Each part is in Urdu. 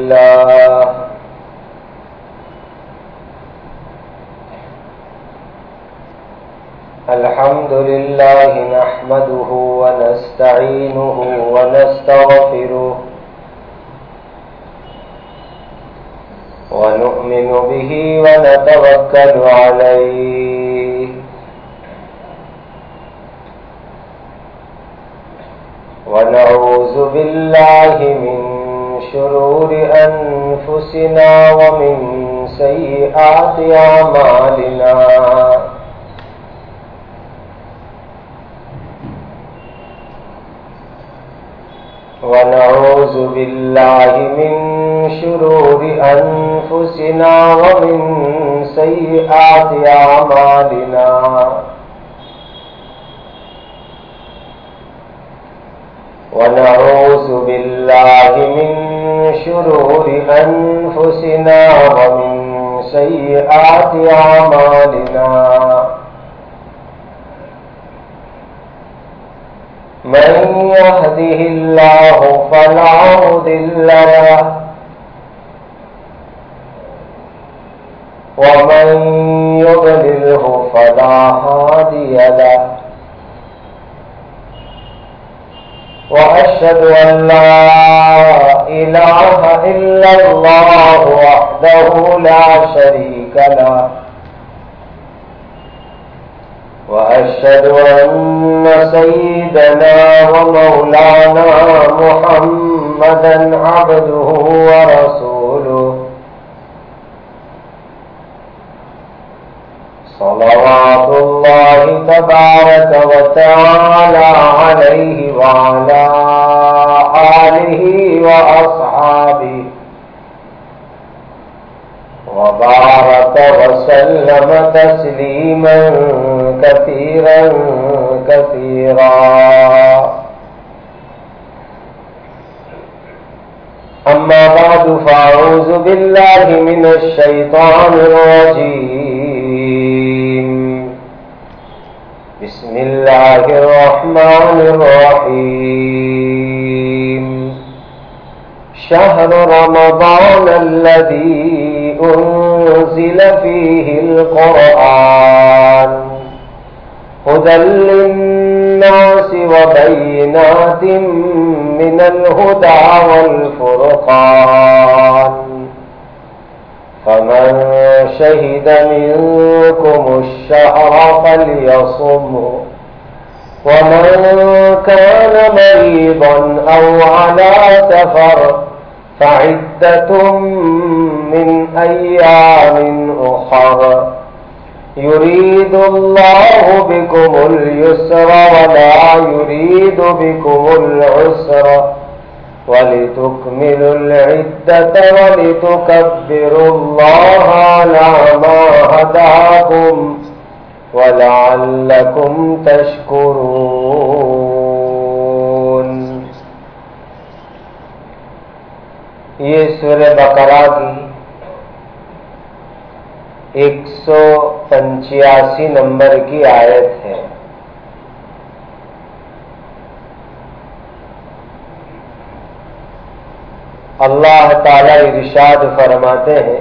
لله نحمده ونستعينه ونستغفره ونؤمن به ونتوكل عليه ونعوذ بالله من شرور أنفسنا ومن سيئات أعمالنا ونعوذ بالله من شرور أنفسنا ومن سيئات أعمالنا ونعوذ بالله من شرور أنفسنا ومن سيئات أعمالنا من يهده الله فلا مضل له ومن يضلله فلا هادي له وأشهد أن لا إله إلا الله وحده لا شريك له وأشهد أن سيدنا ومولانا محمدا عبده ورسوله صلوات الله تبارك وتعالى عليه وعلى آله وأصحابه وبارك وسلم تسليما كثيرا كثيرا أما بعد فأعوذ بالله من الشيطان الرجيم بسم الله الرحمن الرحيم شهر رمضان الذي أنزل فيه القرآن هدى للناس وبينات من الهدى والفرقان فمن شهد منكم الشهر فليصمه ومن كان مريضا أو على سفر فعدة من أيام أخر يريد الله بكم اليسر ولا يريد بكم العسر ولتكملوا العدة ولتكبروا الله على ما هداكم وَلَعَلَّكُمْ تَشْكُرُونَ۔ یہ سورہ بقرہ کی 185 نمبر کی آیت ہے۔ اللہ تعالی ارشاد فرماتے ہیں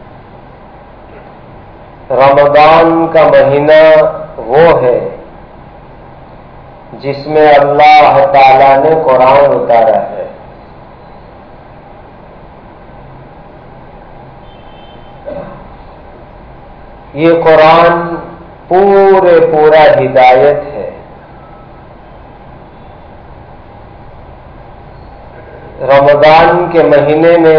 رمضان کا مہینہ وہ ہے جس میں اللہ تعالی نے قرآن اتارا ہے۔ یہ قرآن پورا ہدایت ہے۔ رمضان کے مہینے میں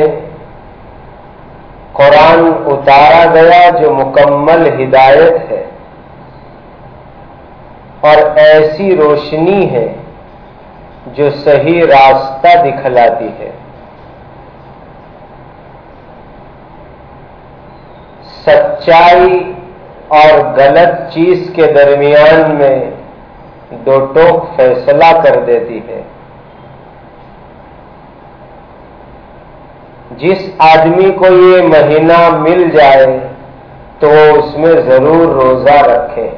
قرآن اتارا گیا جو مکمل ہدایت ہے اور ایسی روشنی ہے جو صحیح راستہ دکھلاتی ہے۔ سچائی اور غلط چیز کے درمیان میں دو ٹوک فیصلہ کر دیتی ہے۔ جس آدمی کو یہ مہینہ مل جائے تو وہ اس میں ضرور روزہ رکھے۔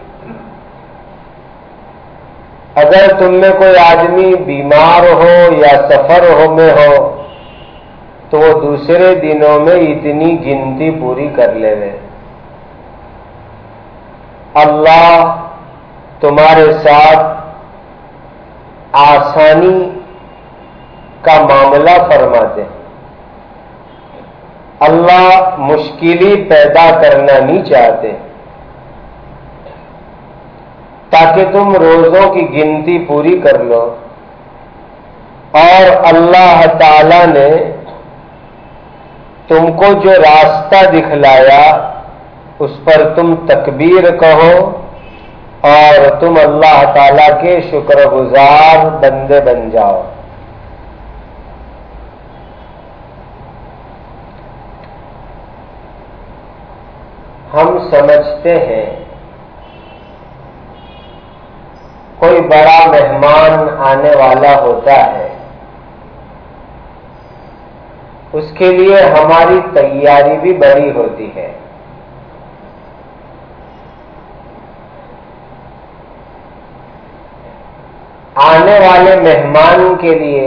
اگر تم میں کوئی آدمی بیمار ہو یا سفر میں ہو تو وہ دوسرے دنوں میں اتنی گنتی پوری کر لے گئے۔ اللہ تمہارے ساتھ آسانی کا معاملہ فرماتے ہیں۔ اللہ مشکلی پیدا کرنا نہیں چاہتے تاکہ تم روزوں کی گنتی پوری کر لو، اور اللہ تعالی نے تم کو جو راستہ دکھلایا اس پر تم تکبیر کہو اور تم اللہ تعالی کے شکر گزار بندے بن جاؤ۔ ہم سمجھتے ہیں کوئی بڑا مہمان آنے والا ہوتا ہے، اس کے لیے ہماری تیاری بھی بڑی ہوتی ہے۔ آنے والے مہمان کے لیے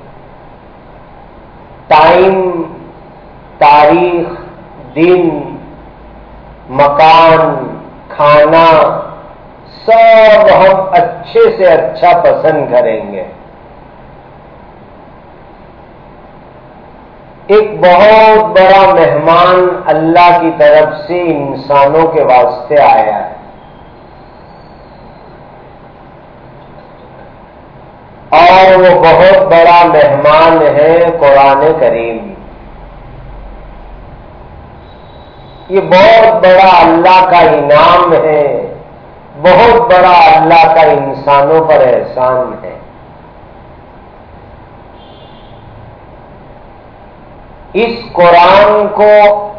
ٹائم، تاریخ، دن، مکان، کھانا سب ہم اچھے سے اچھا پسند کریں گے۔ ایک بہت بڑا مہمان اللہ کی طرف سے انسانوں کے واسطے آیا ہے، اور وہ بہت بڑا مہمان ہے قرآن کریم۔ یہ بہت بڑا اللہ کا انعام ہے، بہت بڑا اللہ کا انسانوں پر احسان ہے۔ اس قرآن کو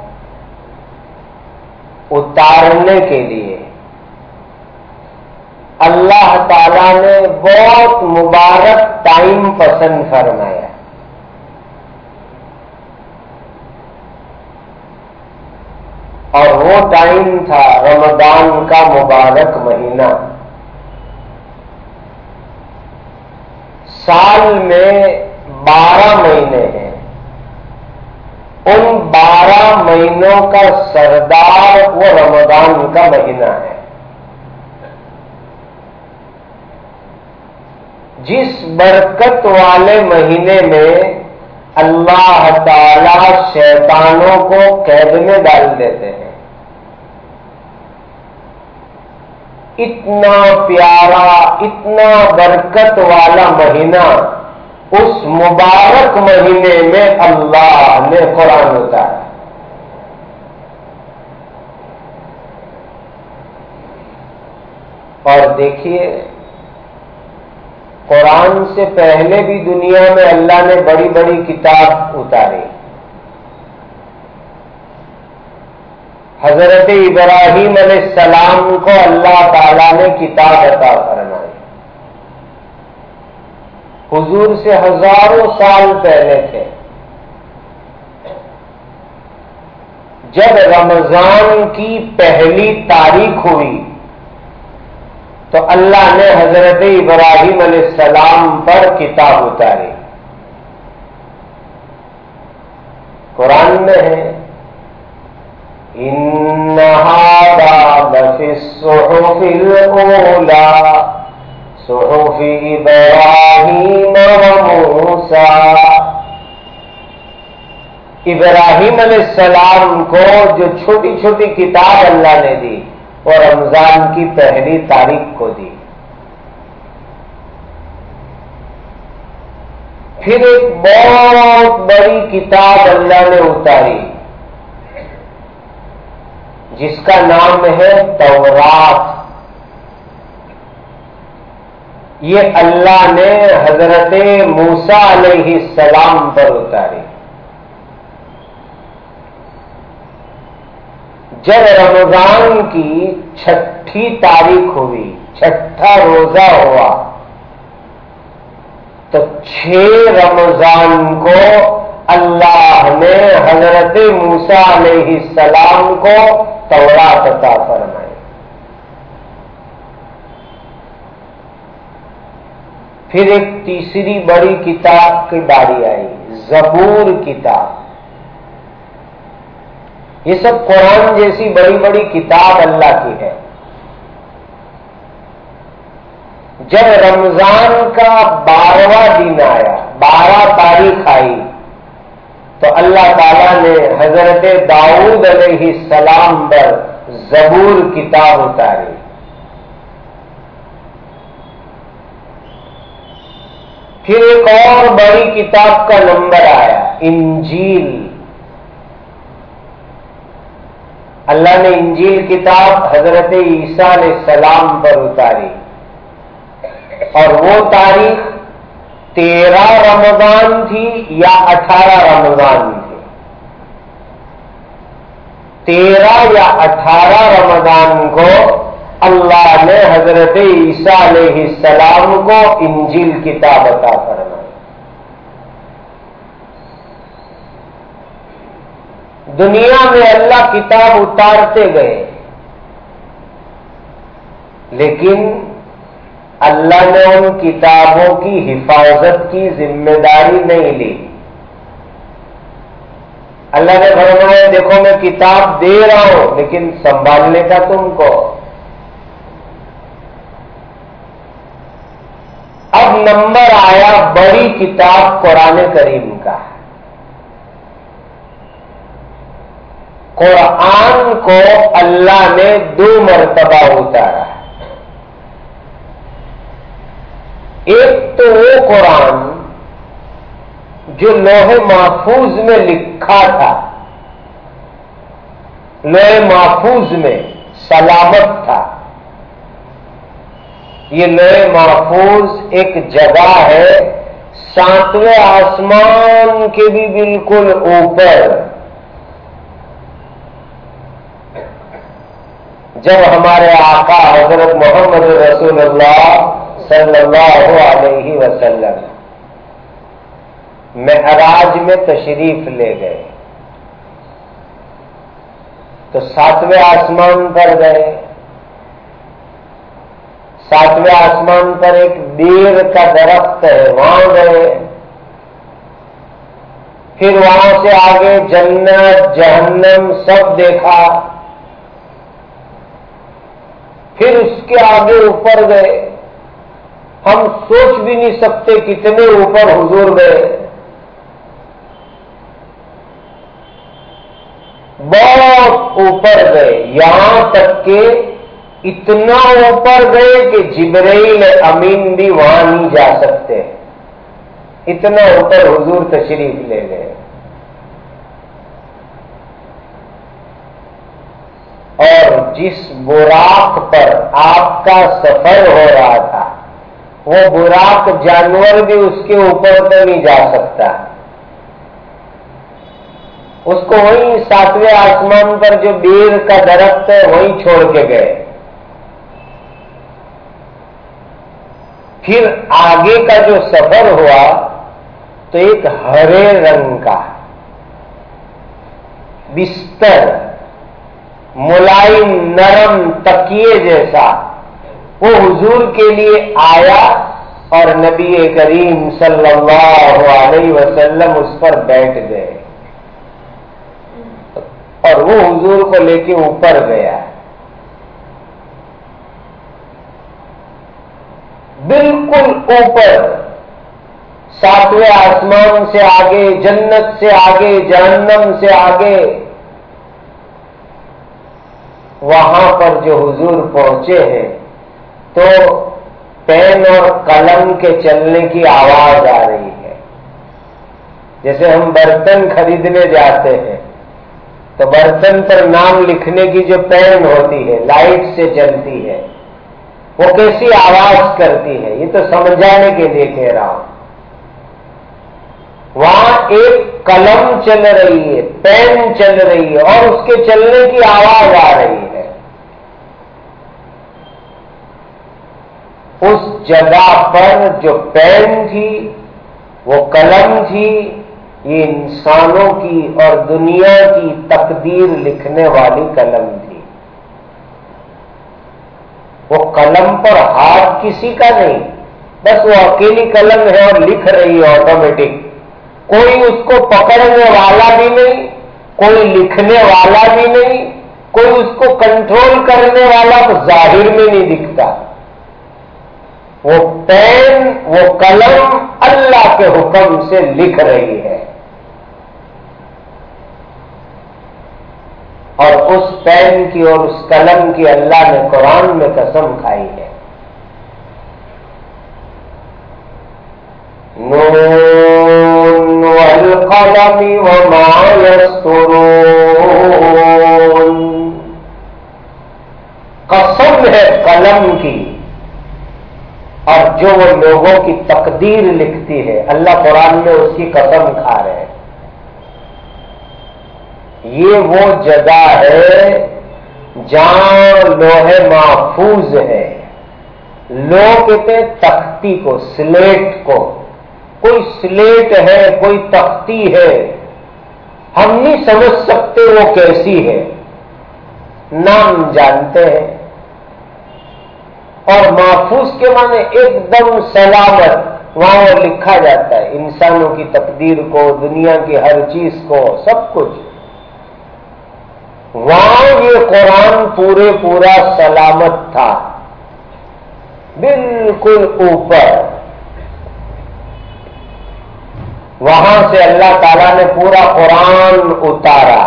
اتارنے کے لیے اللہ تعالی نے بہت مبارک ٹائم پسند فرمایا، اور وہ ٹائم تھا رمضان کا مبارک مہینہ۔ سال میں 12 مہینے ہیں، ان 12 مہینوں کا سردار وہ رمضان کا مہینہ ہے۔ جس برکت والے مہینے میں اللہ تعالی شیطانوں کو قید میں ڈال دیتے ہیں، اتنا پیارا، اتنا برکت والا مہینہ، اس مبارک مہینے میں اللہ نے قرآن اتارا۔ اور دیکھیے، قرآن سے پہلے بھی دنیا میں اللہ نے بڑی بڑی کتاب اتاری۔ حضرت ابراہیم علیہ السلام کو اللہ تعالی نے کتاب عطا فرمائی، حضور سے ہزاروں سال پہلے تھے۔ جب رمضان کی پہلی تاریخ ہوئی تو اللہ نے حضرت ابراہیم علیہ السلام پر کتاب اتاری۔ قرآن میں ہے إِنَّ هَذَا لَفِي الصُّحُفِ الْأُولَى صُحُفِ إِبْرَاهِيمَ وَمُوسَىٰ۔ ابراہیم علیہ السلام کو جو چھوٹی چھوٹی کتاب اللہ نے دی وہ رمضان کی پہلی تاریخ کو دی۔ پھر ایک بہت بڑی کتاب اللہ نے اتاری جس کا نام ہے تورات۔ یہ اللہ نے حضرت موسیٰ علیہ السلام پر اتاری۔ جب رمضان کی 6ٹھی تاریخ ہوئی، 6ٹھا روزہ ہوا، تو 6 رمضان کو اللہ نے حضرت موسیٰ علیہ السلام کو تورات عطا فرمائی۔ پھر ایک تیسری بڑی کتاب کی باری آئی، زبور کتاب، یہ سب قرآن جیسی بڑی بڑی کتاب اللہ کی ہے۔ جب رمضان کا 12واں دن آیا، 12 تاریخ آئی، تو اللہ تعالیٰ نے حضرت داؤد علیہ السلام پر زبور کتاب اتاری۔ پھر ایک اور بڑی کتاب کا نمبر آیا، انجیل۔ اللہ نے انجیل کتاب حضرت عیسیٰ علیہ السلام پر اتاری، اور وہ تاریخ 13 رمضان تھی یا 18 رمضان تھی؟ 13 یا 18 رمضان کو اللہ نے حضرت عیسیٰ علیہ السلام کو انجیل کتاب عطا فرمائی۔ دنیا میں اللہ کتاب اتارتے گئے، لیکن اللہ نے ان کتابوں کی حفاظت کی ذمہ داری نہیں لی۔ اللہ نے فرمایا دیکھو میں کتاب دے رہا ہوں، لیکن سنبھالنے کا تم کو۔ اب نمبر آیا بڑی کتاب قرآن کریم کا۔ قرآن کو اللہ نے 2 مرتبہ اتارا۔ ایک تو وہ قرآن جو لوح محفوظ میں لکھا تھا، لوح محفوظ میں سلامت تھا۔ یہ لوح محفوظ ایک جگہ ہے 7ویں آسمان کے بھی بالکل اوپر۔ جب ہمارے آقا حضرت محمد رسول اللہ صلی اللہ علیہ وسلم معراج میں تشریف لے گئے تو 7ویں آسمان پر گئے۔ 7ویں آسمان پر ایک بیر کا درخت ہے، وہاں گئے۔ پھر وہاں سے آگے جنت جہنم سب دیکھا۔ پھر اس کے آگے اوپر گئے، ہم سوچ بھی نہیں سکتے کتنے اوپر حضور گئے۔ بہت اوپر گئے، یہاں تک کہ اتنا اوپر گئے کہ جبرائیل امین بھی وہاں نہیں جا سکتے، اتنا اوپر حضور تشریف لے گئے۔ اور جس براق پر آپ کا سفر ہو رہا تھا، وہ براق جانور بھی اس کے اوپر تو نہیں جا سکتا، اس کو وہیں 7ویں آسمان پر جو بیر کا درخت ہے وہیں چھوڑ کے گئے۔ پھر آگے کا جو سفر ہوا تو ایک ہرے رنگ کا بستر، ملائم نرم تکیے جیسا، وہ حضور کے لیے آیا اور نبی کریم صلی اللہ علیہ وسلم اس پر بیٹھ گئے اور وہ حضور کو لے کے اوپر گیا۔ بالکل اوپر 7ویں آسمان سے آگے، جنت سے آگے، جہنم سے آگے، وہاں پر جو حضور پہنچے ہیں تو پین اور قلم کے چلنے کی آواز آ رہی ہے۔ جیسے ہم برتن خریدنے جاتے ہیں تو برتن پر نام لکھنے کی جو پین ہوتی ہے لائٹ سے چلتی ہے، وہ کیسی آواز کرتی ہے، یہ تو سمجھانے کے لیے کہہ رہا ہوں۔ وہاں ایک قلم چل رہی ہے، پین چل رہی ہے اور اس کے چلنے کی آواز آ رہی ہے۔ اس جگہ پر جو پین تھی، وہ قلم تھی، یہ انسانوں کی اور دنیا کی تقدیر لکھنے والی قلم تھی۔ وہ قلم پر ہاتھ کسی کا نہیں، بس وہ اکیلی قلم ہے اور لکھ رہی ہے آٹومیٹک، کوئی اس کو پکڑنے والا بھی نہیں، کوئی لکھنے والا بھی نہیں، کوئی اس کو کنٹرول کرنے والا تو ظاہر میں نہیں دکھتا۔ وہ پین، وہ قلم اللہ کے حکم سے لکھ رہی ہے، اور اس پین کی اور اس قلم کی اللہ نے قرآن میں قسم کھائی ہے۔ نون والقلم وما یسطرون، قسم ہے قلم کی اور جو وہ لوگوں کی تقدیر لکھتی ہے، اللہ قرآن میں اس کی قسم کھا رہے ہیں۔ یہ وہ جگہ ہے جہاں لوح محفوظ ہے۔ لوگ کہتے ہیں تختی کو، سلیٹ کو، کوئی سلیٹ ہے، کوئی تختی ہے، ہم نہیں سمجھ سکتے وہ کیسی ہے، نام جانتے ہیں۔ اور محفوظ کے معنی ایک دم سلامت، وہاں وہ لکھا جاتا ہے انسانوں کی تقدیر کو، دنیا کی ہر چیز کو، سب کچھ وہاں یہ قرآن پورا سلامت تھا، بالکل اوپر۔ وہاں سے اللہ تعالیٰ نے پورا قرآن اتارا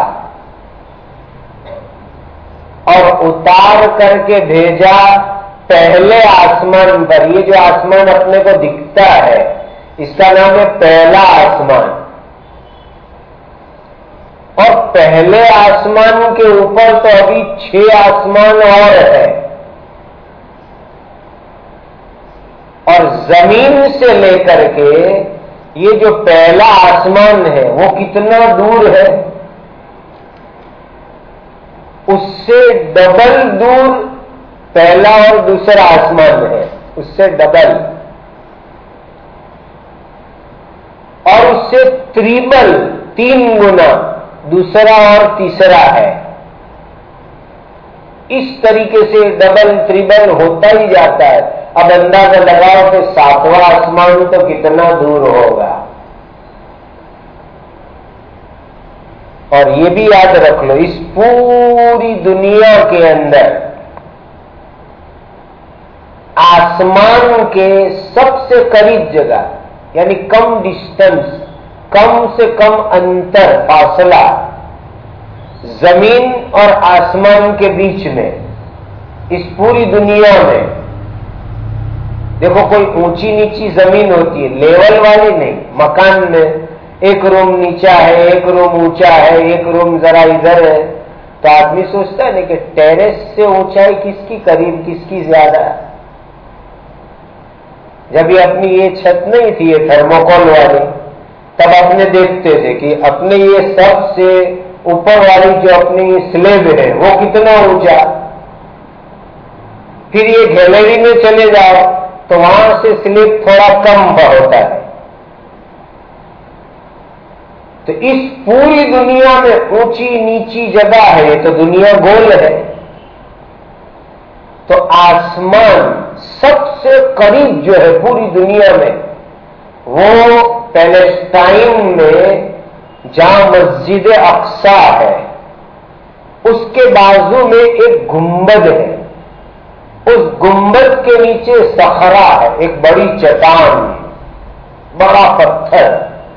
اور اتار کر کے بھیجا پہلے آسمان پر۔ یہ جو آسمان اپنے کو دکھتا ہے اس کا نام ہے پہلا آسمان، اور پہلے آسمان کے اوپر تو ابھی 6 آسمان اور ہے، اور زمین سے لے کر کے یہ جو پہلا آسمان ہے وہ کتنا دور ہے؟ اس سے ڈبل دور پہلا اور دوسرا آسمان ہے، اس سے ڈبل، اور اس سے تریبل 3 گنا دوسرا اور تیسرا ہے۔ اس طریقے سے ڈبل تریبل ہوتا ہی جاتا ہے۔ اب اندازہ لگاؤ کہ 7واں آسمان تو کتنا دور ہوگا۔ اور یہ بھی یاد رکھ لو، اس پوری دنیا کے اندر آسمان کے سب سے قریب جگہ، یعنی کم ڈسٹنس، کم سے کم انتر، فاصلہ زمین اور آسمان کے بیچ میں، اس پوری دنیا میں دیکھو، کوئی اونچی نیچی زمین ہوتی ہے، لیول والی نہیں، مکان میں ایک روم نیچا ہے، ایک روم اونچا ہے، ایک روم ذرا ادھر ہے، تو آدمی سوچتا ہے نا کہ ٹیرس سے اونچائی کس کی قریب، کس کی زیادہ ہے۔ جب یہ اپنی یہ چھت نہیں تھی یہ تھرموکول والی، تب اپنے دیکھتے تھے کہ اپنے یہ سب سے اوپر والی جو اپنی سلیب ہے وہ کتنا اونچا، پھر یہ گیلری میں چلے جاؤ تو وہاں سے سلیب تھوڑا کم ہوتا ہے۔ تو اس پوری دنیا میں اونچی نیچی جگہ ہے، تو دنیا گول ہے، تو آسمان سب سے قریب جو ہے پوری دنیا میں وہ پیلسٹائن میں جہاں مسجد اقصی ہے، اس کے بازو میں ایک گنبد ہے، اس گنبد کے نیچے صخرہ ہے، ایک بڑی چٹان، بڑا پتھر۔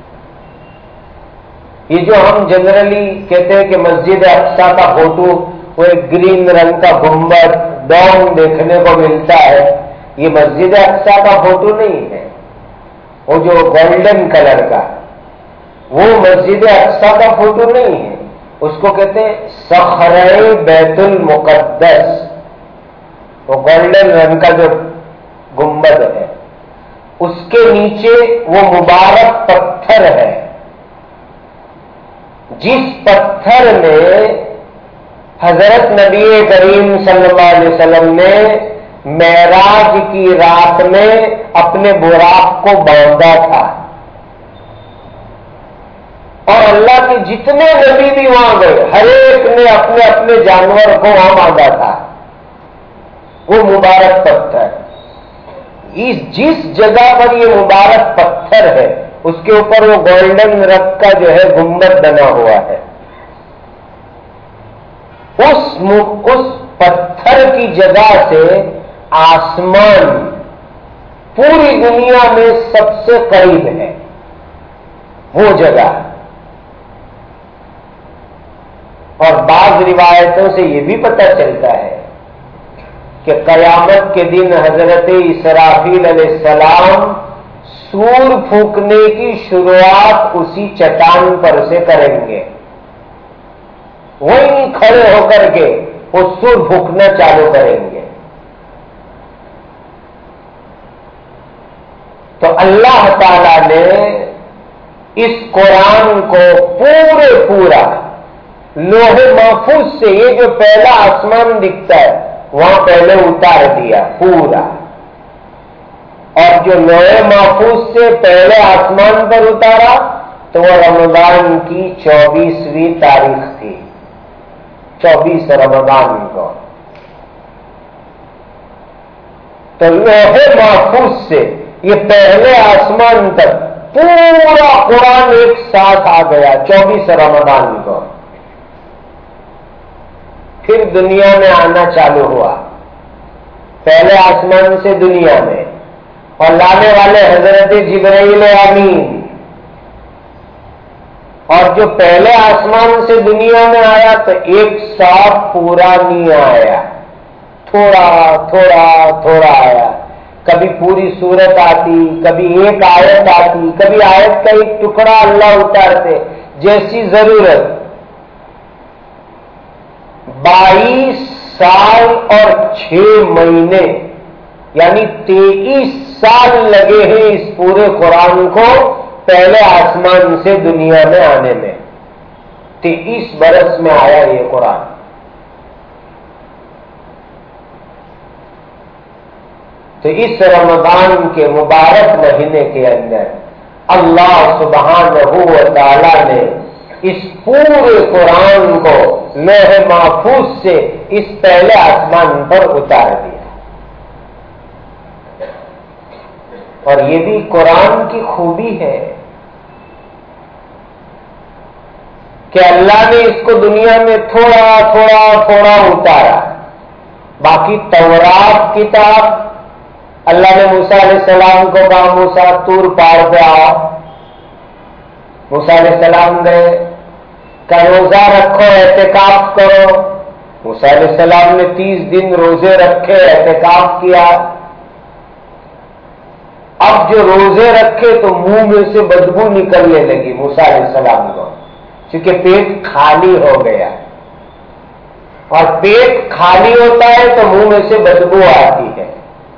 یہ جو ہم جنرلی کہتے ہیں کہ مسجد اقصی کا فوٹو، وہ ایک گرین رنگ کا گنبد ڈوم دیکھنے کو ملتا ہے، یہ مسجد اقصی کا فوٹو نہیں ہے، وہ جو گولڈن کلر کا، وہ مسجد اقصی کا فوٹو نہیں ہے، اس کو کہتے ہیں صخرہ بیت المقدس، وہ گولڈن رنگ کا جو گنبد ہے، اس کے نیچے وہ مبارک پتھر ہے، جس پتھر میں حضرت نبی کریم صلی اللہ علیہ وسلم نے معراج کی رات میں اپنے براق کو باندھا تھا، اور اللہ کے جتنے نبی بھی وہاں گئے ہر ایک نے اپنے اپنے جانور کو وہاں باندھا تھا، وہ مبارک پتھر۔ جس جگہ پر یہ مبارک پتھر ہے اس کے اوپر وہ گولڈن رنگ کا جو ہے گنبد بنا ہوا ہے. اس پتھر کی جگہ سے آسمان پوری دنیا میں سب سے قریب ہے. وہ جگہ، اور بعض روایتوں سے یہ بھی پتہ چلتا ہے کہ قیامت کے دن حضرت اسرافیل علیہ السلام سور پھونکنے کی شروعات اسی چٹان پر سے کریں گے. وہیں کھڑے ہو کر کے وہ سور پھونکنا چالو کریں گے. تو اللہ تعالی نے اس قرآن کو پورا لوح محفوظ سے، یہ جو پہلا آسمان دکھتا ہے وہاں پہلے اتار دیا پورا، اور جو لوح محفوظ سے پہلے آسمان پر اتارا تو وہ رمضان کی 24ویں تاریخ تھی، 24 رمضان کو. تو لوح محفوظ سے یہ پہلے آسمان تک پورا قرآن ایک ساتھ آ گیا 24 رمضان کو. پھر دنیا میں آنا چالو ہوا، پہلے آسمان سے دنیا میں، اور لانے والے حضرت جبرائیل امین. اور جو پہلے آسمان سے دنیا میں آیا تو ایک ساتھ پورا نہیں آیا، تھوڑا تھوڑا تھوڑا آیا. کبھی پوری سورت آتی، کبھی ایک آیت آتی، کبھی آیت کا ایک ٹکڑا اللہ اتارتے جیسی ضرورت. 22 سال اور 6 مہینے یعنی 23 سال لگے ہیں اس پورے قرآن کو پہلے آسمان سے دنیا میں آنے میں. 23 برس میں آیا یہ قرآن. تو اس رمضان کے مبارک مہینے کے اندر اللہ سبحانہ و تعالی نے اس پورے قرآن کو لوح محفوظ سے اس پہلے آسمان پر اتار دیا. اور یہ بھی قرآن کی خوبی ہے کہ اللہ نے اس کو دنیا میں تھوڑا تھوڑا تھوڑا اتارا. باقی تورات کتاب اللہ نے موسیٰ علیہ السلام کو کہا موسیٰ طور پہاڑ پہ آؤ. موسیٰ علیہ السلام گئے، کہ روزہ رکھو اعتکاف کرو. موسیٰ علیہ السلام نے 30 دن روزے رکھے، اعتکاف کیا. اب جو روزے رکھے تو منہ میں سے بدبو نکلنے لگی موسیٰ علیہ السلام کو، کیونکہ پیٹ خالی ہو گیا، اور پیٹ خالی ہوتا ہے تو منہ میں سے بدبو آتی ہے.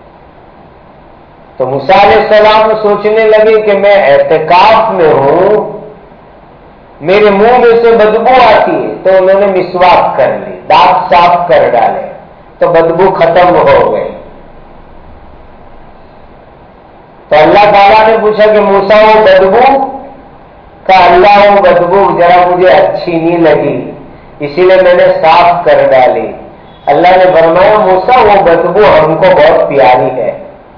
تو موسیٰ علیہ السلام سوچنے لگے کہ میں اعتکاف میں ہوں، میرے منہ میں سے بدبو آتی ہے. تو انہوں نے مسواک کر لی، دانت صاف کر ڈالے تو بدبو ختم ہو گئی. تو اللہ تعالیٰ نے پوچھا کہ موسیٰ وہ بدبو؟ کہا اللہ وہ بدبو ذرا مجھے اچھی نہیں لگی اسی لیے میں نے صاف کر ڈالی. اللہ نے فرمایا موسیٰ وہ بدبو ہم کو بہت پیاری ہے.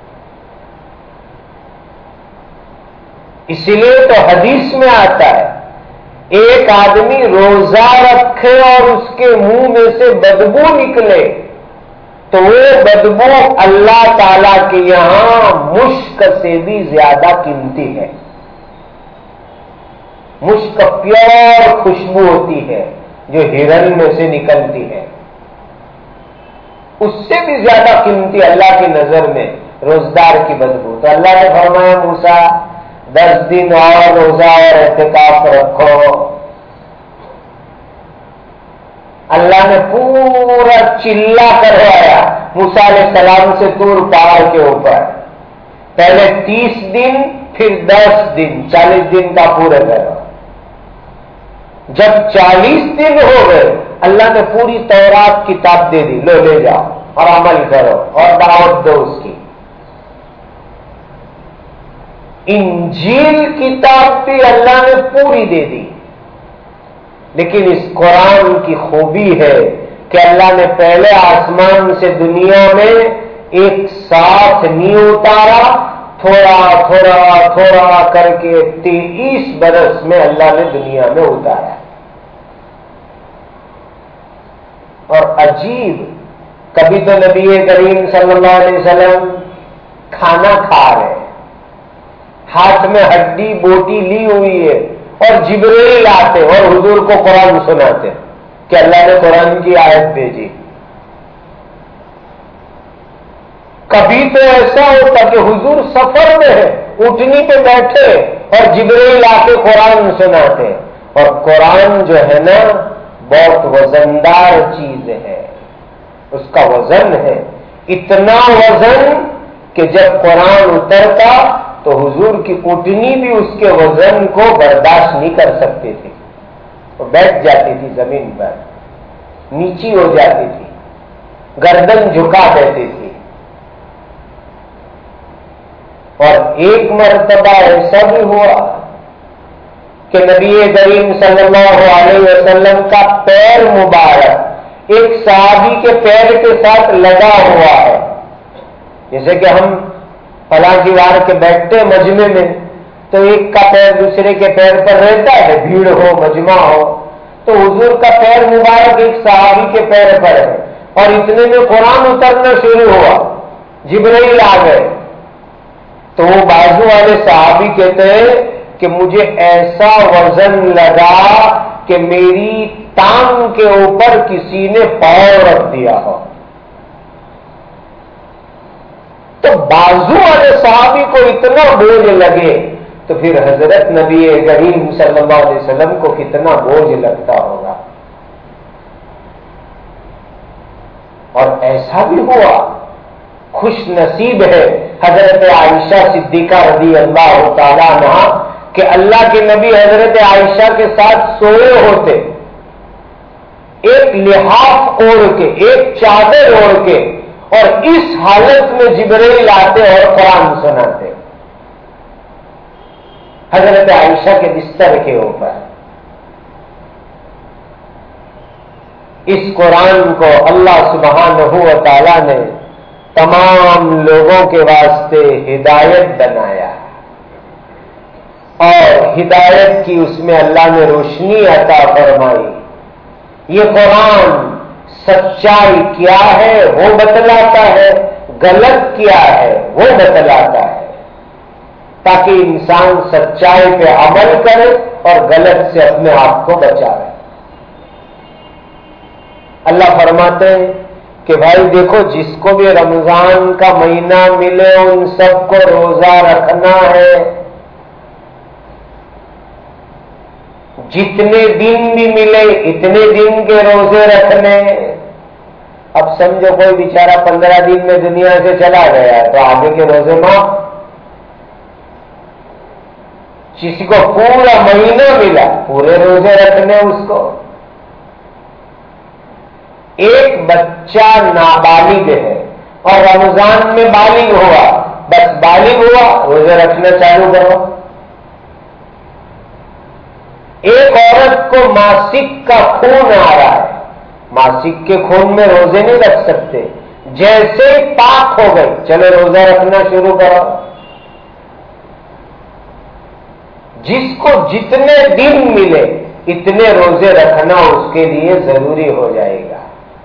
اسی لیے تو حدیث میں آتا ہے ایک آدمی روزہ رکھے اور اس کے منہ میں سے بدبو نکلے تو وہ بدبو اللہ تعالی کے یہاں مشک سے بھی زیادہ قیمتی ہے. مشک پیور خوشبو ہوتی ہے جو ہرن میں سے نکلتی ہے، اس سے بھی زیادہ قیمتی اللہ کی نظر میں روزدار کی بدبو. تو اللہ نے فرمایا موسیٰ 10 دن اور روزہ اور اعتکاف رکھو. اللہ نے پورا چلا کروایا موسیٰ علیہ السلام سے طور پہاڑ کے اوپر. پہلے 30 دن پھر 10 دن 40 دن کا پورے کرو. جب 40 دن ہو گئے اللہ نے پوری تورات کتاب دے دی، لو لے جاؤ اور عمل کرو اور دعوت دو اس کی. انجیل کتاب بھی اللہ نے پوری دے دی. لیکن اس قرآن کی خوبی ہے کہ اللہ نے پہلے آسمان سے دنیا میں ایک ساتھ نہیں اتارا، تھوڑا تھوڑا تھوڑا کر کے 23 برس میں اللہ نے دنیا میں اتارا. اور عجیب، کبھی تو نبی کریم صلی اللہ علیہ وسلم کھانا کھا رہے، ہاتھ میں ہڈی بوٹی لی ہوئی ہے اور جبریل آتے اور حضور کو قرآن سناتے کہ اللہ نے قرآن کی آیت بھیجی. کبھی تو ایسا ہوتا کہ حضور سفر میں ہے، اٹھنی پہ بیٹھے اور جبریل آ کے قرآن سناتے. اور قرآن جو ہے نا بہت وزندار چیز ہے، اس کا وزن ہے، اتنا وزن کہ جب قرآن اترتا تو حضور کی اٹھنی بھی اس کے وزن کو برداشت نہیں کر سکتی تھی، وہ بیٹھ جاتی تھی زمین پر، نیچی ہو جاتی تھی، گردن جھکا دیتی تھی. اور ایک مرتبہ ایسا بھی ہوا کہ نبی کریم صلی اللہ علیہ وسلم کا پیر مبارک ایک صحابی کے پیر کے ساتھ لگا ہوا ہے. جیسے کہ ہم فلاں دیوار کے بیٹھتے مجمع میں تو ایک کا پیر دوسرے کے پیر پر رہتا ہے، بھیڑ ہو مجمع ہو، تو حضور کا پیر مبارک ایک صحابی کے پیر پر ہے. اور اتنے میں قرآن اترنا شروع ہوا، جبرائیل آ گئے. تو وہ بازو والے صحابی کہتے ہیں کہ مجھے ایسا وزن لگا کہ میری ٹانگ کے اوپر کسی نے پاؤں رکھ دیا ہو. تو بازو والے صحابی کو اتنا بوجھ لگے تو پھر حضرت نبی کریم صلی اللہ علیہ وسلم کو کتنا بوجھ لگتا ہوگا. اور ایسا بھی ہوا، خوش نصیب ہے حضرت عائشہ صدیقہ رضی اللہ تعالیٰ عنہا کہ اللہ کے نبی حضرت عائشہ کے ساتھ سوئے ہوتے، ایک لحاف اوڑھ کے، ایک چادر اوڑھ کے، اور اس حالت میں جبرائیل آتے اور قرآن سناتے حضرت عائشہ کے بستر کے اوپر. اس قرآن کو اللہ سبحانہ و تعالیٰ نے تمام لوگوں کے واسطے ہدایت بنایا اور ہدایت کی اس میں اللہ نے روشنی عطا فرمائی. یہ قرآن سچائی کیا ہے وہ بتلاتا ہے، غلط کیا ہے وہ بتلاتا ہے، تاکہ انسان سچائی پہ عمل کرے اور غلط سے اپنے آپ کو بچائے. اللہ فرماتے ہیں کہ بھائی دیکھو، جس کو بھی رمضان کا مہینہ ملے ان سب کو روزہ رکھنا ہے، جتنے دن بھی ملے اتنے دن کے روزے رکھنے. اب سمجھو کوئی بیچارہ 15 دن میں دنیا سے چلا گیا تو آگے کے روزے معاف. کسی کو پورا مہینہ ملا پورے روزے رکھنے اس کو. ایک بچہ نابالغ ہے اور رمضان میں بالغ ہوا، بس بالغ ہوا روزے رکھنا چالو کرو. ایک عورت کو ماسک کا خون آ رہا ہے، ماسک کے خون میں روزے نہیں رکھ سکتے، جیسے پاک ہو گئی چلو روزہ رکھنا شروع کرو. جس کو جتنے دن ملے اتنے روزے رکھنا اس کے لیے ضروری ہو جائے گا.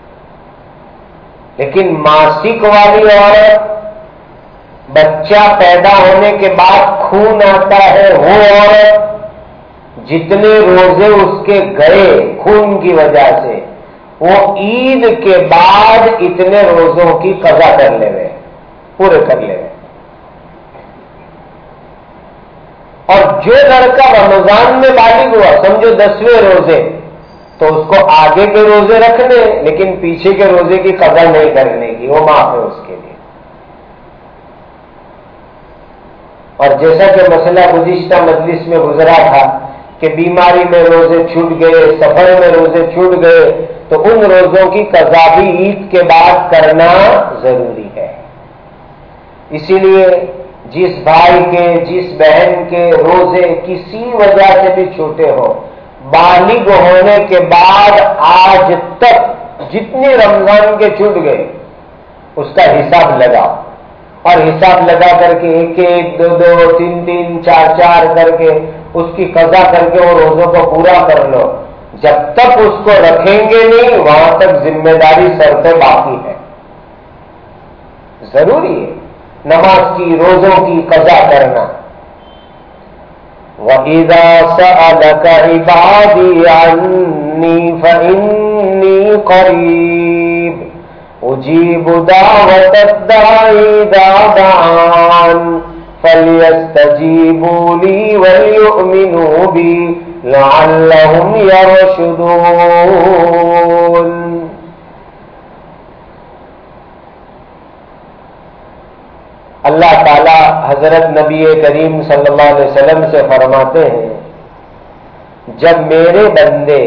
لیکن ماسک والی عورت، بچہ پیدا ہونے کے بعد خون آتا ہے، وہ عورت جتنے روزے اس کے گئے خون کی وجہ سے وہ عید کے بعد اتنے روزوں کی قضا کر لے گئے، پورے کر لے گئے. اور جو لڑکا رمضان میں بالغ ہوا، سمجھو 10ویں روزے، تو اس کو آگے کے روزے رکھنے لیکن پیچھے کے روزے کی قضا نہیں کرنے کی، وہ معاف ہے اس کے لیے. اور جیسا کہ مسئلہ گزشتہ مجلس میں گزرا تھا کہ بیماری میں روزے چھوٹ گئے، سفر میں روزے چھوٹ گئے، تو ان روزوں کی قضا بھی عید کے بعد کرنا ضروری ہے. اسی لیے جس بھائی کے، جس بہن کے روزے کسی وجہ سے بھی چھوٹے ہو، بالغ ہونے کے بعد آج تک جتنے رمضان کے چھوٹ گئے اس کا حساب لگاؤ. اور حساب لگا کر کے ایک ایک دو دو تین تین چار چار کر کے اس کی قضا کر کے وہ روزوں کو پورا کر لو، جب تک اس کو رکھیں گے نہیں وہاں تک ذمہ داری سر پہ باقی ہے. ضروری ہے نماز کی روزوں کی قضا کرنا. وَإِذَا سَأَلَكَ عِبَادِي عَنِّي فَإِنِّي قَرِيبٌ أُجِيبُ دَعْوَةَ الدَّاعِ إِذَا دَعَانِ فَلْيَسْتَجِيبُوا لِي وَلْيُؤْمِنُوا بِي لَعَلَّهُمْ يَرْشُدُونَ. اللہ تعالی حضرت نبی کریم صلی اللہ علیہ وسلم سے فرماتے ہیں جب میرے بندے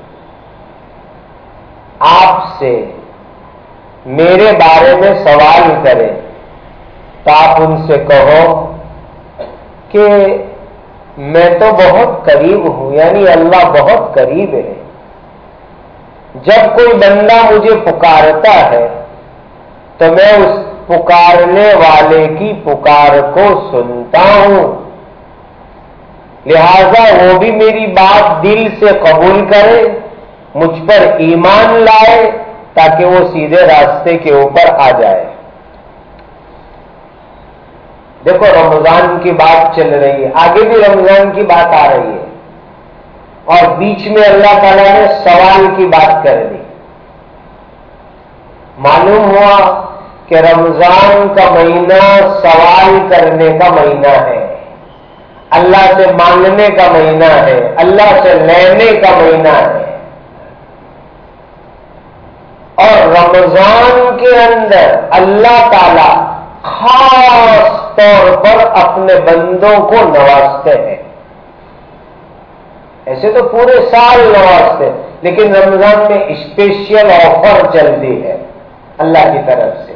آپ سے میرے بارے میں سوال کریں تو آپ ان سے کہو کہ میں تو بہت قریب ہوں، یعنی اللہ بہت قریب ہے. جب کوئی بندہ مجھے پکارتا ہے تو میں اس پکارنے والے کی پکار کو سنتا ہوں، لہذا وہ بھی میری بات دل سے قبول کرے، مجھ پر ایمان لائے تاکہ وہ سیدھے راستے کے اوپر آ جائے. دیکھو رمضان کی بات چل رہی ہے، آگے بھی رمضان کی بات آ رہی ہے، اور بیچ میں اللہ تعالیٰ نے سوال کی بات کر دی. معلوم ہوا کہ رمضان کا مہینہ سوال کرنے کا مہینہ ہے، اللہ سے مانگنے کا مہینہ ہے، اللہ سے لینے کا مہینہ ہے. اور رمضان کے اندر اللہ تعالی خاص طور پر اپنے بندوں کو نوازتے ہیں. ایسے تو پورے سال نوازتے، لیکن رمضان میں اسپیشل آفر چلتی ہے اللہ کی طرف سے،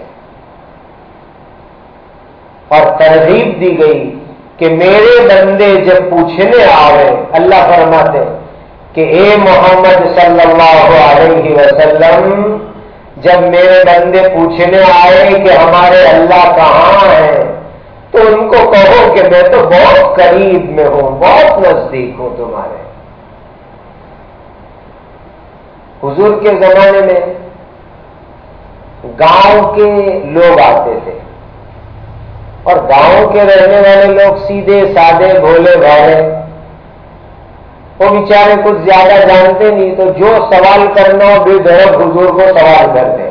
اور ترغیب دی گئی کہ میرے بندے جب پوچھنے آئے، اللہ فرماتے کہ اے محمد صلی اللہ علیہ وسلم جب میرے بندے پوچھنے آئے کہ ہمارے اللہ کہاں ہیں تو ان کو کہو کہ میں تو بہت قریب میں ہوں، بہت نزدیک ہوں تمہارے. حضور کے زمانے میں گاؤں کے لوگ آتے تھے، اور گاؤں کے رہنے والے لوگ سیدھے سادے بھولے بھالے، وہ بیچارے کچھ زیادہ جانتے نہیں، تو جو سوال کرنا ہو بے دھڑک حضور کو سوال کرتے.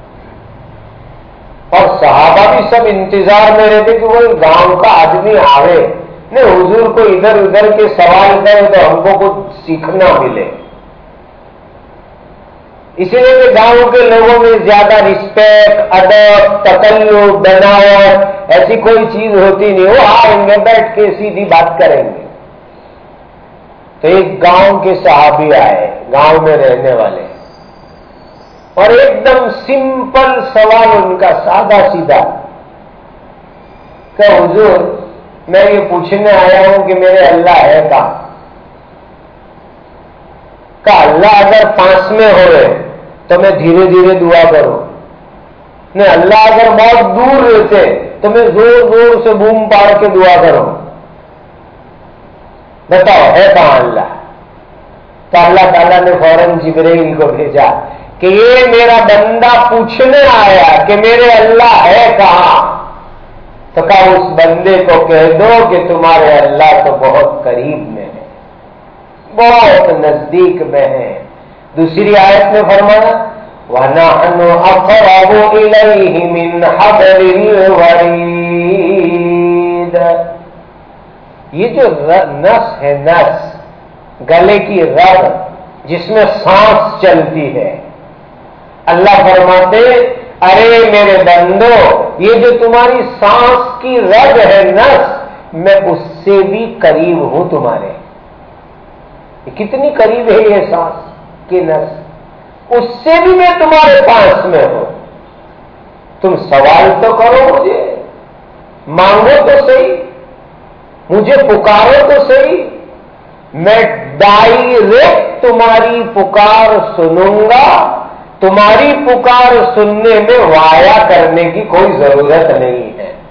اور صحابہ بھی سب انتظار میں رہتے کہ وہ گاؤں کا آدمی آوے، نہیں حضور کو ادھر ادھر کے سوال کرے تو ہم کو کچھ سیکھنا ملے. اسی لیے کہ گاؤں کے لوگوں میں زیادہ رسپیکٹ، ادب، تکلف، بناوٹ ایسی کوئی چیز ہوتی نہیں. وہ آئیں گے بیٹھ کے سیدھی بات کریں گے. تو ایک گاؤں کے صحابی آئے، گاؤں میں رہنے والے، اور ایک دم سمپل سوال ان کا سادہ سیدھا کہ حضور میں یہ پوچھنے آیا ہوں کہ میرے اللہ ہے کہاں؟ کہ اللہ اگر پاس میں ہو رہے تو میں دھیرے دھیرے دعا کروں، نہیں اللہ اگر بہت دور رہتے تو میں زور زور سے بوم پاڑ کے دعا کروں. بتاؤ ہے کہاں اللہ؟ تو اللہ تعالیٰ نے فوراً جبرائیل کو بھیجا کہ یہ میرا بندہ پوچھنے آیا کہ میرے اللہ ہے کہاں. تو کہا اس بندے کو کہہ دو کہ تمہارے اللہ تو بہت قریب میں ہے، بہت نزدیک میں ہے. دوسری آیت میں فرمایا وَنَحْنُ أَقْرَبُ إِلَيْهِ مِنْ حَبْلِ الْوَرِيدِ. یہ جو نس ہے، نس گلے کی رگ جس میں سانس چلتی ہے، اللہ فرماتے ارے میرے بندو یہ جو تمہاری سانس کی رگ ہے، نس، میں اس سے بھی قریب ہوں تمہارے. کتنی قریب ہے یہ سانس کی نس، اس سے بھی میں تمہارے پاس میں ہوں. تم سوال تو کرو، مجھے مانگو تو صحیح، مجھے پکارو تو صحیح، میں ڈائریکٹ تمہاری پکار سنوں گا. تمہاری پکار سننے میں وایا کرنے کی کوئی ضرورت نہیں ہے.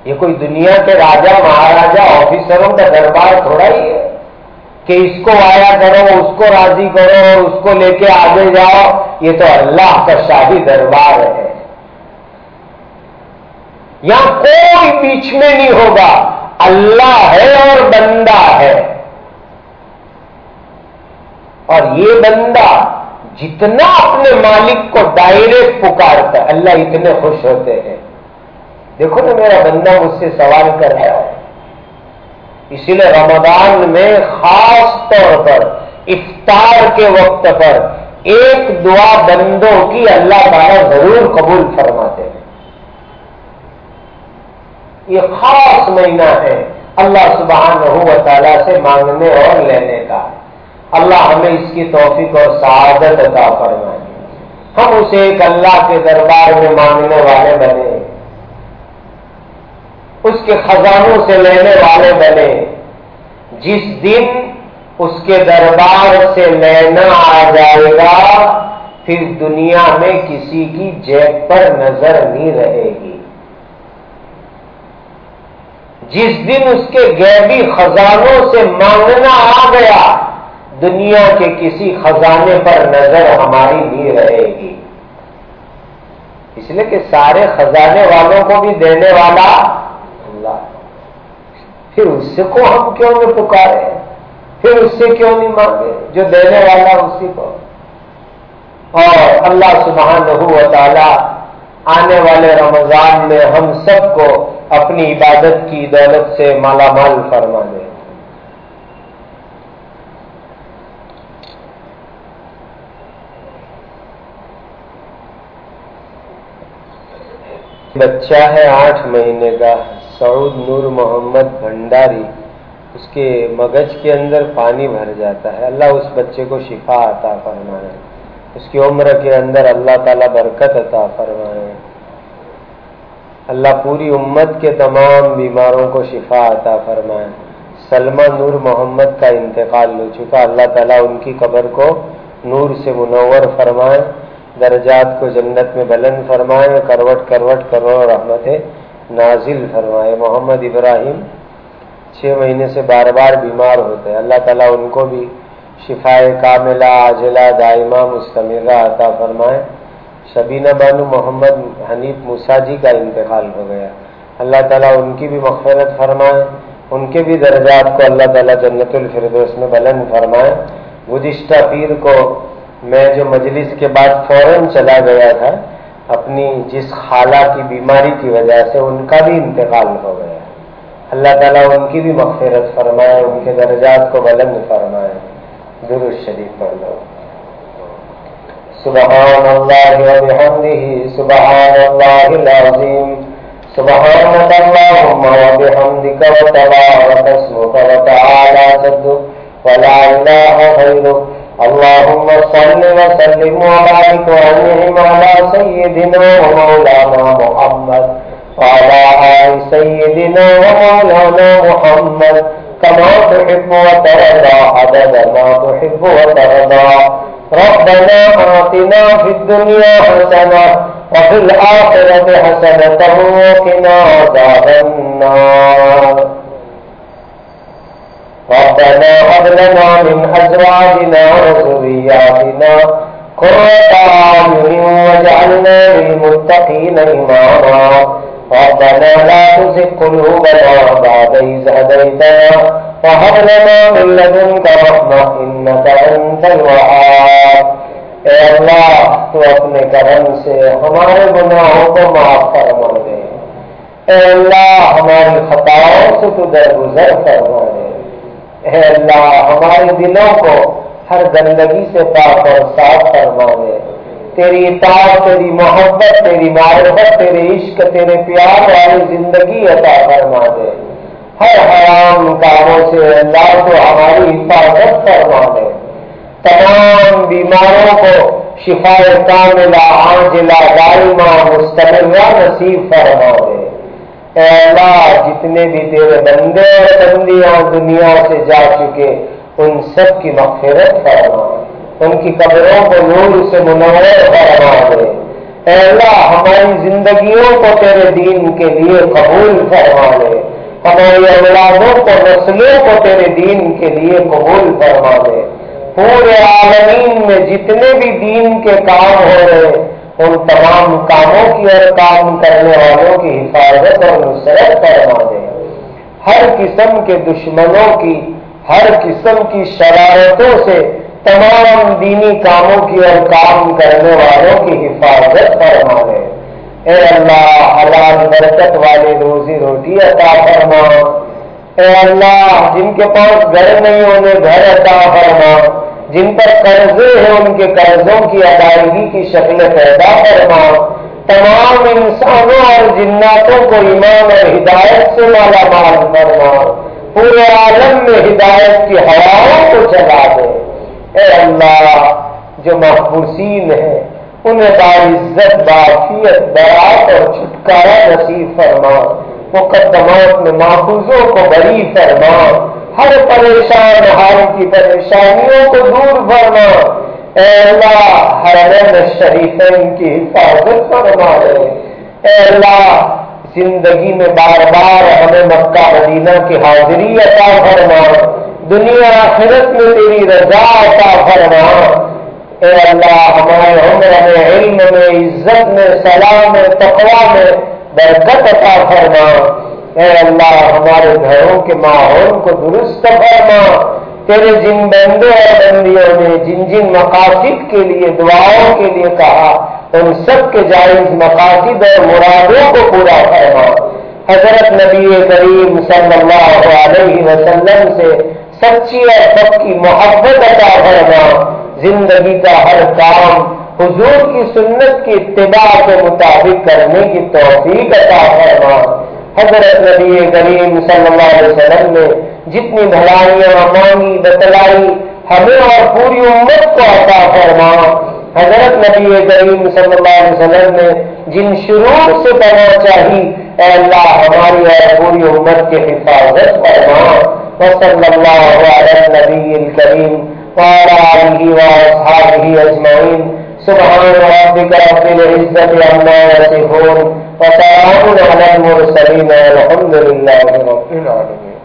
یہ کوئی دنیا کے راجا مہاراجا آفیسروں کا دربار تھوڑا ہی ہے کہ اس کو آیا کرو اس کو راضی کرو اور اس کو لے کے آگے جاؤ. یہ تو اللہ کا شاہی دربار ہے. یہاں کوئی بیچ میں نہیں ہوگا. اللہ ہے اور بندہ ہے. اور یہ بندہ جتنا اپنے مالک کو ڈائریکٹ پکارتا ہے اللہ اتنے خوش ہوتے ہیں. دیکھو نا میرا بندہ مجھ سے سوال کر رہا ہے. اسی لیے رمضان میں خاص طور پر افطار کے وقت پر ایک دعا بندوں کی اللہ تعالیٰ ضرور قبول فرماتے ہیں. یہ خاص مہینہ ہے اللہ سبحانہ و تعالیٰ سے مانگنے اور لینے کا. اللہ ہمیں اس کی توفیق اور سعادت عطا فرمائے. ہم اسے ایک اللہ کے دربار میں مانگنے والے بنے, اس کے خزانوں سے لینے والے بنے. جس دن اس کے دربار سے لینا آ جائے گا پھر دنیا میں کسی کی جیب پر نظر نہیں رہے گی. جس دن اس کے غیبی خزانوں سے مانگنا آ گیا دنیا کے کسی خزانے پر نظر ہماری نہیں رہے گی. اس لیے کہ سارے خزانے والوں کو بھی دینے والا اللہ. پھر اس سے کو ہم کیوں نہیں پکارے, پھر اس سے کیوں نہیں مانگے جو دینے والا اسی کو. اور اللہ سبحانہ و تعالی آنے والے رمضان میں ہم سب کو اپنی عبادت کی دولت سے مالا مال فرما دے. بچہ ہے 8 مہینے کا سعود نور محمد بھنڈاری, اس کے مغز کے اندر پانی بھر جاتا ہے. اللہ اس بچے کو شفا عطا فرمائے, اس کی عمر کے اندر اللہ تعالیٰ برکت عطا فرمائے. اللہ پوری امت کے تمام بیماروں کو شفا عطا فرمائے. سلمہ نور محمد کا انتقال ہو چکا, اللہ تعالیٰ ان کی قبر کو نور سے منور فرمائے, درجات کو جنت میں بلند فرمائے, کروٹ کروٹ کروڑ رحمتیں نازل فرمائے. محمد ابراہیم 6 مہینے سے بار بار بیمار ہوتے ہیں, اللہ تعالیٰ ان کو بھی شفائے کاملہ عاجلہ دائمہ مستمرہ عطا فرمائے. شبینہ بانو محمد حنیف موسیٰ جی کا انتقال ہو گیا, اللہ تعالیٰ ان کی بھی مغفرت فرمائے, ان کے بھی درجات کو اللہ تعالیٰ جنت الفردوس میں بلند فرمائے. گزشتہ پیر کو میں جو مجلس کے بعد فوراً چلا گیا تھا اپنی جس خالہ کی بیماری کی وجہ سے ان کا بھی انتقال ہو گیا. اللہ تعالیٰ ان کی بھی مغفرت فرمائے, ان کے درجات کو بلند فرمائے. درود شریف پڑھ لو. سبحان اللہ و بحمدہ سبحان اللہ العظیم سبحانک اللہم و بحمدک و تبارک اسمک و تعالی جدک و لا الہ غیرک. اللهم صل وسلم وبارك وانعم على سيدنا ومولانا محمد وعلى آل سيدنا ومولانا محمد كما تحب وترضى عدد ما تحب وترضى. ربنا آتنا في الدنيا حسنة وفي الآخرة حسنة وقنا عذاب النار. ربنا هب لنا من أزواجنا وذرياتنا قرة أعين واجعلنا للمتقين إماما. ربنا لا تزغ قلوبنا بعد إذ هديتنا وهب لنا من لدنك رحمة إنك أنت الوهاب. اے اللہ تو اپنے کرم سے ہمارے گناہوں کو معاف فرما دے. اے اللہ ہماری خطاؤں سے تو درگزر فرما دے. اے اللہ ہمارے دلوں کو ہر گندگی سے پاک اور صاف فرما دے. تیری اطاعت, تیری محبت, تیری معرفت, تیرے عشق, تیرے پیار والی زندگی عطا فرما دے. ہر حرام کاموں سے اللہ کو ہماری حفاظت فرما دے. تمام بیماروں کو شفائے کاملہ عاجلہ دائمہ مستمرہ نصیب فرما دے. اے اللہ جتنے بھی تیرے بندے اور بندیاں دنیا سے جا چکے ان سب کی مغفرت فرما, ان کی قبروں کو نور سے منور فرما دے. اے اللہ ہماری زندگیوں کو تیرے دین کے لیے قبول فرما لے، ہماری اولادوں کو، نسلوں کو تیرے دین کے لیے قبول فرما لے۔ پورے عالمین میں جتنے بھی دین کے کام ہو رہے ان تمام کاموں کی اور کام کرنے والوں کی حفاظت اور نصرت فرما دے۔ ہر قسم کے دشمنوں کی، ہر قسم کی شرارتوں سے تمام دینی کاموں کی اور کام کرنے والوں کی حفاظت فرما دے۔ اے اللہ حلال برکت والے روزی روٹی عطا فرما۔ اے اللہ جن کے پاس گھر نہیں ہونے گھر عطا فرما، جن پر قرضے ہیں ان کے قرضوں کی ادائیگی کی شکل پیدا فرما۔ تمام انسانوں اور جناتوں کو ایمان اور ہدایت سے مالا مال فرما، پورے عالم میں ہدایت کی ہواؤں کو چلا دے۔ اے اللہ جو محبوسین ہیں انہیں باعزت بعافیت برات اور چھٹکارا نصیب فرما، مقدمات میں محفوظوں کو بری فرما، ہر پریشان حال کی پریشانیوں کو دور فرما۔ اے اللہ حرمین الشریفین کی حفاظت فرما دے۔ اے اللہ زندگی میں بار بار ہمیں مکہ مدینہ کی حاضری عطا فرما، دنیا آخرت میں تیری رضا عطا فرما۔ اے اللہ ہمارے عمر میں، علم میں، عزت میں، سلام میں، تقوی میں برکت عطا فرما۔ اے اللہ ہمارے گھروں کے ماحول کو درست فرما۔ تیرے جن بندوں اور بندیوں نے جن جن مقاصد کے لیے دعاؤں کے لیے کہا ان سب کے جائز مقاصد اور مرادوں کو پورا فرما۔ حضرت نبی کریم صلی اللہ علیہ وسلم سے سچی اور پکی محبت عطا فرما، زندگی کا ہر کام حضور کی سنت کی اتباع کے مطابق کرنے کی توفیق عطا فرما۔ حضرت نبی کریم صلی اللہ علیہ وسلم نے جتنی بھلائیاں مانگی بتلائی ہمیں اور پوری امت کو عطا فرما۔ حضرت نبی کریم صلی اللہ علیہ وسلم نے جن شرور سے بنا چاہی اے اللہ ہماری اور پوری امت کی حفاظت فرما۔ وصلی اللہ علی النبی الکریم وعلی آلہ واصحابہ اجمعین۔ سبحان ربک رب العزۃ عما یصفون وسلام علی المرسلین والحمد للہ رب العالمین۔